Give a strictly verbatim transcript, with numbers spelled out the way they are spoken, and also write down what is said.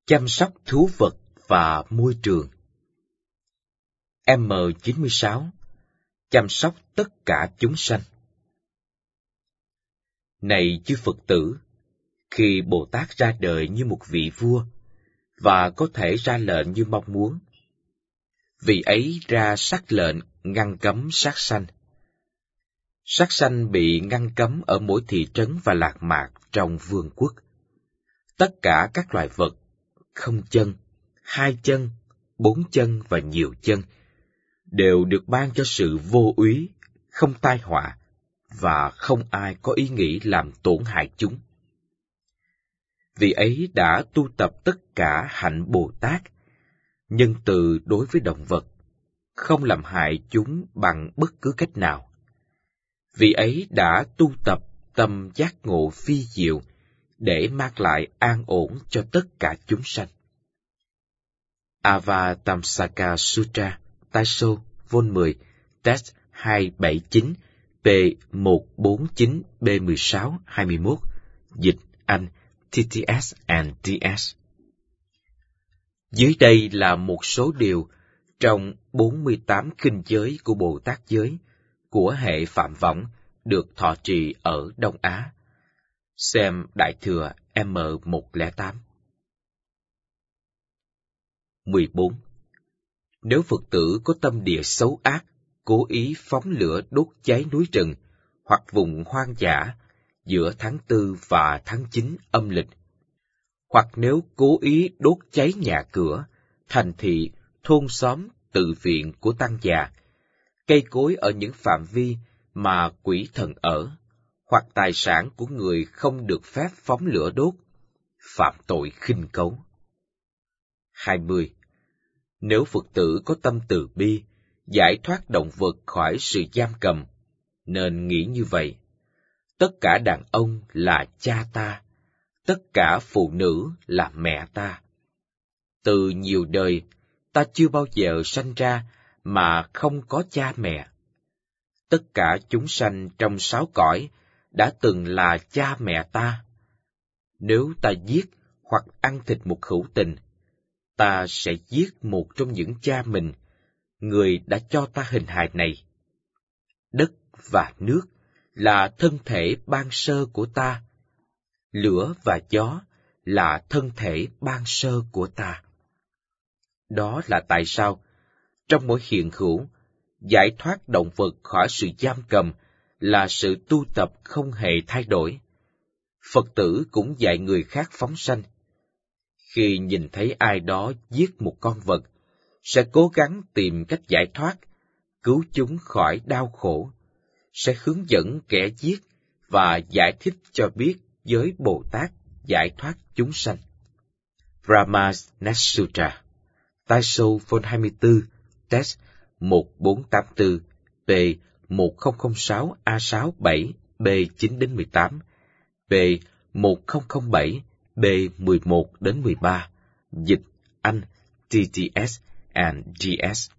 Chăm sóc thú vật và môi trường. M chín mươi sáu. Chăm sóc tất cả chúng sanh. Này chư Phật tử, khi Bồ Tát ra đời như một vị vua, và có thể ra lệnh như mong muốn, vị ấy ra sắc lệnh ngăn cấm sát sanh. Sát sanh bị ngăn cấm ở mỗi thị trấn và lạc mạc trong vương quốc. Tất cả các loài vật, không chân, hai chân, bốn chân và nhiều chân, đều được ban cho sự vô úy, không tai họa, và không ai có ý nghĩ làm tổn hại chúng. Vị ấy đã tu tập tất cả hạnh Bồ Tát, nhân từ đối với động vật, không làm hại chúng bằng bất cứ cách nào. Vị ấy đã tu tập tâm giác ngộ phi diệu để mang lại an ổn cho tất cả chúng sanh. Avatamsaka Sutra, Taisho, Vol mười, Text hai bảy chín, P một bốn chín B mười sáu hai mươi mốt, dịch Anh, T T S and D S. Dưới đây là một số điều trong bốn mươi tám kinh giới của Bồ Tát giới, của hệ Phạm Võng, được thọ trì ở Đông Á. Xem Đại Thừa M một không tám. mười bốn. Nếu Phật tử có tâm địa xấu ác, cố ý phóng lửa đốt cháy núi rừng, hoặc vùng hoang dã, giữa tháng tư và tháng chín âm lịch, hoặc nếu cố ý đốt cháy nhà cửa, thành thị, thôn xóm, tự viện của tăng già, cây cối ở những phạm vi mà quỷ thần ở, hoặc tài sản của người không được phép phóng lửa đốt, phạm tội khinh cấu. hai mươi. Nếu Phật tử có tâm từ bi, giải thoát động vật khỏi sự giam cầm, nên nghĩ như vậy: tất cả đàn ông là cha ta, tất cả phụ nữ là mẹ ta. Từ nhiều đời, ta chưa bao giờ sanh ra mà không có cha mẹ. Tất cả chúng sanh trong sáu cõi đã từng là cha mẹ ta. Nếu ta giết hoặc ăn thịt một hữu tình, ta sẽ giết một trong những cha mình, người đã cho ta hình hài này. Đất và nước là thân thể ban sơ của ta. Lửa và gió là thân thể ban sơ của ta. Đó là tại sao, trong mỗi hiện hữu, giải thoát động vật khỏi sự giam cầm là sự tu tập không hề thay đổi. Phật tử cũng dạy người khác phóng sanh. Khi nhìn thấy ai đó giết một con vật, sẽ cố gắng tìm cách giải thoát, cứu chúng khỏi đau khổ, sẽ hướng dẫn kẻ giết và giải thích cho biết với Bồ Tát giải thoát chúng sanh. Brahmas Next Sutra, Taisho Vol hai mươi tư, Text một bốn tám tư, P một không không sáu A sáu bảy, B chín đến mười tám, P một không không bảy, B mười một đến mười ba, dịch Anh, T T S and G S.